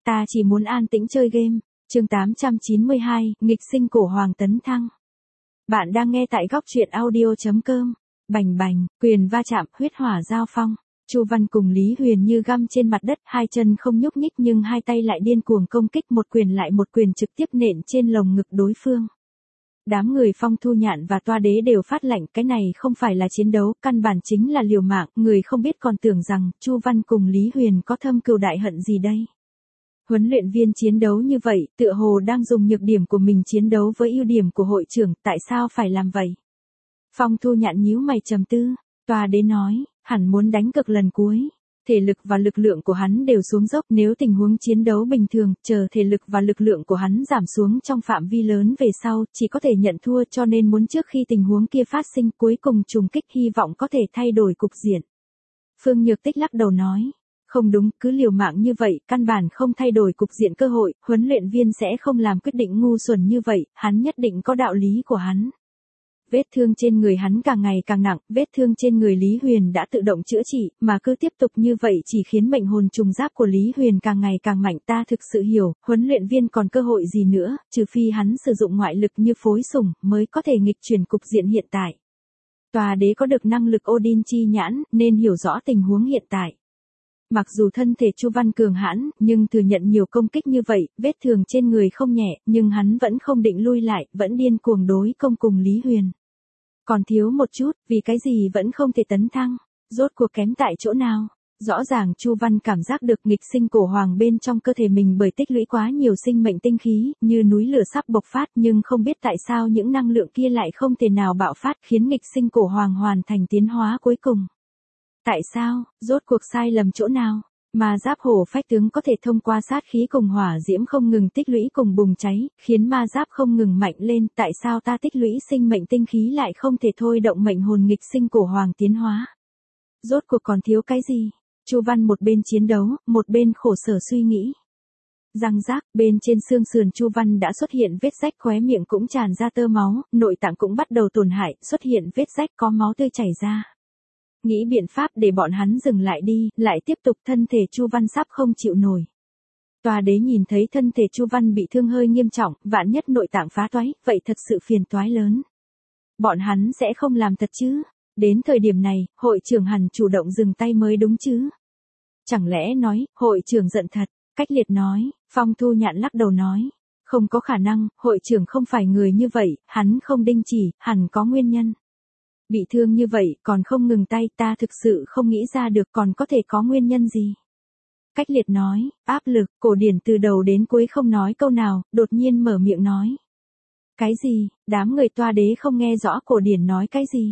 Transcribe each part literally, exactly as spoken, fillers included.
ta chỉ muốn an tĩnh chơi game. Chương tám trăm chín mươi hai, nghịch sinh cổ hoàng tấn thăng. Bạn đang nghe tại góc truyện audio chấm com. Bành bành, quyền va chạm, huyết hỏa giao phong. Chu Văn cùng Lý Huyền như găm trên mặt đất, hai chân không nhúc nhích nhưng hai tay lại điên cuồng công kích, một quyền lại một quyền trực tiếp nện trên lồng ngực đối phương. Đám người Phong Thu Nhạn và Toa Đế đều phát lạnh, cái này không phải là chiến đấu, căn bản chính là liều mạng, người không biết còn tưởng rằng Chu Văn cùng Lý Huyền có thâm cừu đại hận gì đây. Huấn luyện viên chiến đấu như vậy, tựa hồ đang dùng nhược điểm của mình chiến đấu với ưu điểm của hội trưởng, tại sao phải làm vậy? Phong Thu Nhạn nhíu mày trầm tư, Toa Đế nói, hẳn muốn đánh cực lần cuối. Thể lực và lực lượng của hắn đều xuống dốc, nếu tình huống chiến đấu bình thường, chờ thể lực và lực lượng của hắn giảm xuống trong phạm vi lớn về sau, chỉ có thể nhận thua, cho nên muốn trước khi tình huống kia phát sinh cuối cùng trùng kích, hy vọng có thể thay đổi cục diện. Phương Nhược Tích lắc đầu nói, không đúng, cứ liều mạng như vậy, căn bản không thay đổi cục diện cơ hội, huấn luyện viên sẽ không làm quyết định ngu xuẩn như vậy, hắn nhất định có đạo lý của hắn. Vết thương trên người hắn càng ngày càng nặng, vết thương trên người Lý Huyền đã tự động chữa trị, mà cứ tiếp tục như vậy chỉ khiến mệnh hồn trùng giáp của Lý Huyền càng ngày càng mạnh. Ta thực sự hiểu, huấn luyện viên còn cơ hội gì nữa, trừ phi hắn sử dụng ngoại lực như phối sủng, mới có thể nghịch chuyển cục diện hiện tại. Toa Đế có được năng lực Odin chi nhãn, nên hiểu rõ tình huống hiện tại. Mặc dù thân thể Chu Văn cường hãn, nhưng thừa nhận nhiều công kích như vậy, vết thương trên người không nhẹ, nhưng hắn vẫn không định lui lại, vẫn điên cuồng đối công cùng Lý Huyền. Còn thiếu một chút, vì cái gì vẫn không thể tấn thăng, rốt cuộc kém tại chỗ nào? Rõ ràng Chu Văn cảm giác được nghịch sinh cổ hoàng bên trong cơ thể mình bởi tích lũy quá nhiều sinh mệnh tinh khí, như núi lửa sắp bộc phát, nhưng không biết tại sao những năng lượng kia lại không thể nào bạo phát, khiến nghịch sinh cổ hoàng hoàn thành tiến hóa cuối cùng. Tại sao, rốt cuộc sai lầm chỗ nào? Mà giáp hổ phách tướng có thể thông qua sát khí cùng hỏa diễm không ngừng tích lũy cùng bùng cháy, khiến ma giáp không ngừng mạnh lên, tại sao ta tích lũy sinh mệnh tinh khí lại không thể thôi động mệnh hồn nghịch sinh cổ hoàng tiến hóa? Rốt cuộc còn thiếu cái gì? Chu Văn một bên chiến đấu, một bên khổ sở suy nghĩ. Răng rác, bên trên xương sườn Chu Văn đã xuất hiện vết rách, khóe miệng cũng tràn ra tơ máu, nội tạng cũng bắt đầu tổn hại, xuất hiện vết rách có máu tươi chảy ra. Nghĩ biện pháp để bọn hắn dừng lại đi, lại tiếp tục, thân thể Chu Văn sắp không chịu nổi. Toa Đế nhìn thấy thân thể Chu Văn bị thương hơi nghiêm trọng, vạn nhất nội tạng phá toái, vậy thật sự phiền toái lớn. Bọn hắn sẽ không làm thật chứ? Đến thời điểm này, hội trưởng hẳn chủ động dừng tay mới đúng chứ? Chẳng lẽ nói, hội trưởng giận thật? Cách Liệt nói, Phong Thu Nhạn lắc đầu nói. Không có khả năng, hội trưởng không phải người như vậy, hắn không đinh chỉ, hẳn có nguyên nhân. Bị thương như vậy, còn không ngừng tay, ta thực sự không nghĩ ra được còn có thể có nguyên nhân gì. Cách Liệt nói, áp lực, Cổ Điển từ đầu đến cuối không nói câu nào, đột nhiên mở miệng nói. Cái gì, đám người Toa Đế không nghe rõ Cổ Điển nói cái gì.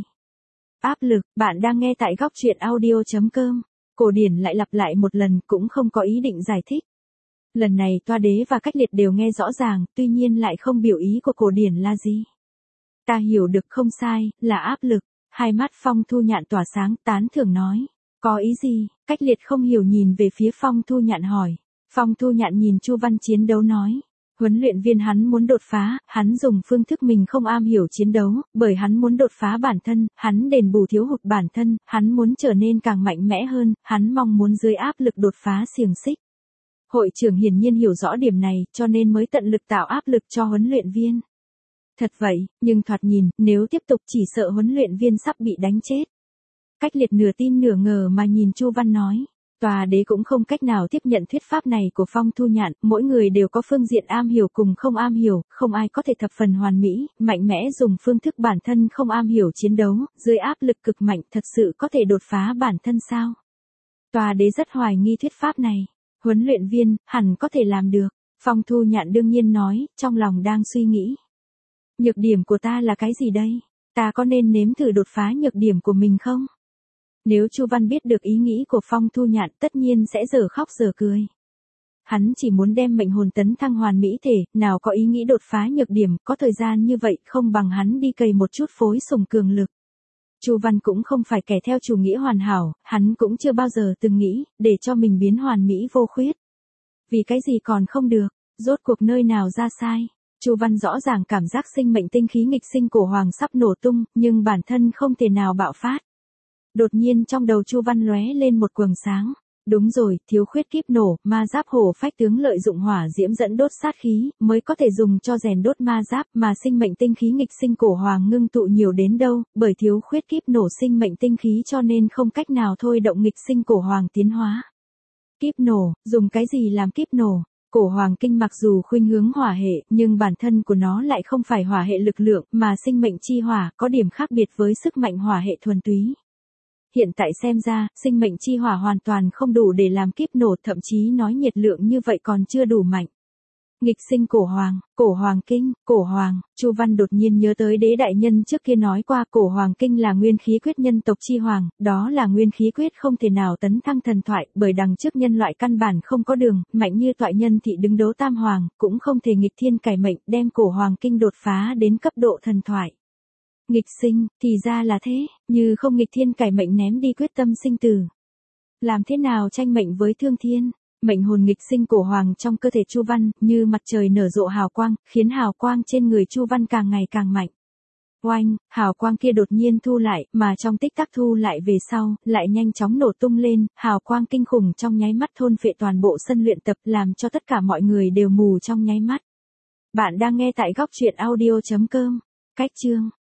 Áp lực, bạn đang nghe tại góc truyện audio chấm com. Cổ Điển lại lặp lại một lần, cũng không có ý định giải thích. Lần này Toa Đế và Cách Liệt đều nghe rõ ràng, tuy nhiên lại không biểu ý của Cổ Điển là gì. Ta hiểu được, không sai, là áp lực. Hai mắt Phong Thu Nhạn tỏa sáng, tán thưởng nói. Có ý gì? Cách Liệt không hiểu nhìn về phía Phong Thu Nhạn hỏi. Phong Thu Nhạn nhìn Chu Văn chiến đấu nói. Huấn luyện viên hắn muốn đột phá, hắn dùng phương thức mình không am hiểu chiến đấu, bởi hắn muốn đột phá bản thân, hắn đền bù thiếu hụt bản thân, hắn muốn trở nên càng mạnh mẽ hơn, hắn mong muốn dưới áp lực đột phá xiềng xích. Hội trưởng hiển nhiên hiểu rõ điểm này, cho nên mới tận lực tạo áp lực cho huấn luyện viên. Thật vậy, nhưng thoạt nhìn, nếu tiếp tục chỉ sợ huấn luyện viên sắp bị đánh chết. Cách Liệt nửa tin nửa ngờ mà nhìn Chu Văn nói. Toa Đế cũng không cách nào tiếp nhận thuyết pháp này của Phong Thu Nhạn, mỗi người đều có phương diện am hiểu cùng không am hiểu, không ai có thể thập phần hoàn mỹ, mạnh mẽ dùng phương thức bản thân không am hiểu chiến đấu, dưới áp lực cực mạnh thật sự có thể đột phá bản thân sao? Toa Đế rất hoài nghi thuyết pháp này. Huấn luyện viên, hẳn có thể làm được. Phong Thu Nhạn đương nhiên nói, trong lòng đang suy nghĩ. Nhược điểm của ta là cái gì đây? Ta có nên nếm thử đột phá nhược điểm của mình không? Nếu Chu Văn biết được ý nghĩ của Phong Thu Nhạn tất nhiên sẽ dở khóc dở cười. Hắn chỉ muốn đem mệnh hồn tấn thăng hoàn mỹ thể, nào có ý nghĩ đột phá nhược điểm, có thời gian như vậy không bằng hắn đi cày một chút phối sủng cường lực. Chu Văn cũng không phải kẻ theo chủ nghĩa hoàn hảo, hắn cũng chưa bao giờ từng nghĩ, để cho mình biến hoàn mỹ vô khuyết. Vì cái gì còn không được, rốt cuộc nơi nào ra sai. Chu Văn rõ ràng cảm giác sinh mệnh tinh khí nghịch sinh cổ hoàng sắp nổ tung, nhưng bản thân không thể nào bạo phát. Đột nhiên trong đầu Chu Văn lóe lên một quầng sáng. Đúng rồi, thiếu khuyết kíp nổ, ma giáp hổ phách tướng lợi dụng hỏa diễm dẫn đốt sát khí, mới có thể dùng cho rèn đốt ma giáp, mà sinh mệnh tinh khí nghịch sinh cổ hoàng ngưng tụ nhiều đến đâu, bởi thiếu khuyết kíp nổ sinh mệnh tinh khí cho nên không cách nào thôi động nghịch sinh cổ hoàng tiến hóa. Kíp nổ, dùng cái gì làm kíp nổ? Cổ hoàng kinh mặc dù khuynh hướng hỏa hệ, nhưng bản thân của nó lại không phải hỏa hệ lực lượng, mà sinh mệnh chi hỏa, có điểm khác biệt với sức mạnh hỏa hệ thuần túy. Hiện tại xem ra, sinh mệnh chi hỏa hoàn toàn không đủ để làm kíp nổ, thậm chí nói nhiệt lượng như vậy còn chưa đủ mạnh. Nghịch sinh cổ hoàng, cổ hoàng kinh, cổ hoàng, Chu Văn đột nhiên nhớ tới Đế đại nhân trước kia nói qua cổ hoàng kinh là nguyên khí quyết nhân tộc chi hoàng, đó là nguyên khí quyết không thể nào tấn thăng thần thoại, bởi đằng trước nhân loại căn bản không có đường, mạnh như toại nhân thị đứng đấu tam hoàng, cũng không thể nghịch thiên cải mệnh, đem cổ hoàng kinh đột phá đến cấp độ thần thoại. Nghịch sinh, thì ra là thế, như không nghịch thiên cải mệnh ném đi quyết tâm sinh tử. Làm thế nào tranh mệnh với thương thiên? Mệnh hồn nghịch sinh cổ hoàng trong cơ thể Chu Văn, như mặt trời nở rộ hào quang, khiến hào quang trên người Chu Văn càng ngày càng mạnh. Oanh, hào quang kia đột nhiên thu lại, mà trong tích tắc thu lại về sau, lại nhanh chóng nổ tung lên, hào quang kinh khủng trong nháy mắt thôn phệ toàn bộ sân luyện tập, làm cho tất cả mọi người đều mù trong nháy mắt. Bạn đang nghe tại góc truyện audio chấm com. Cách chương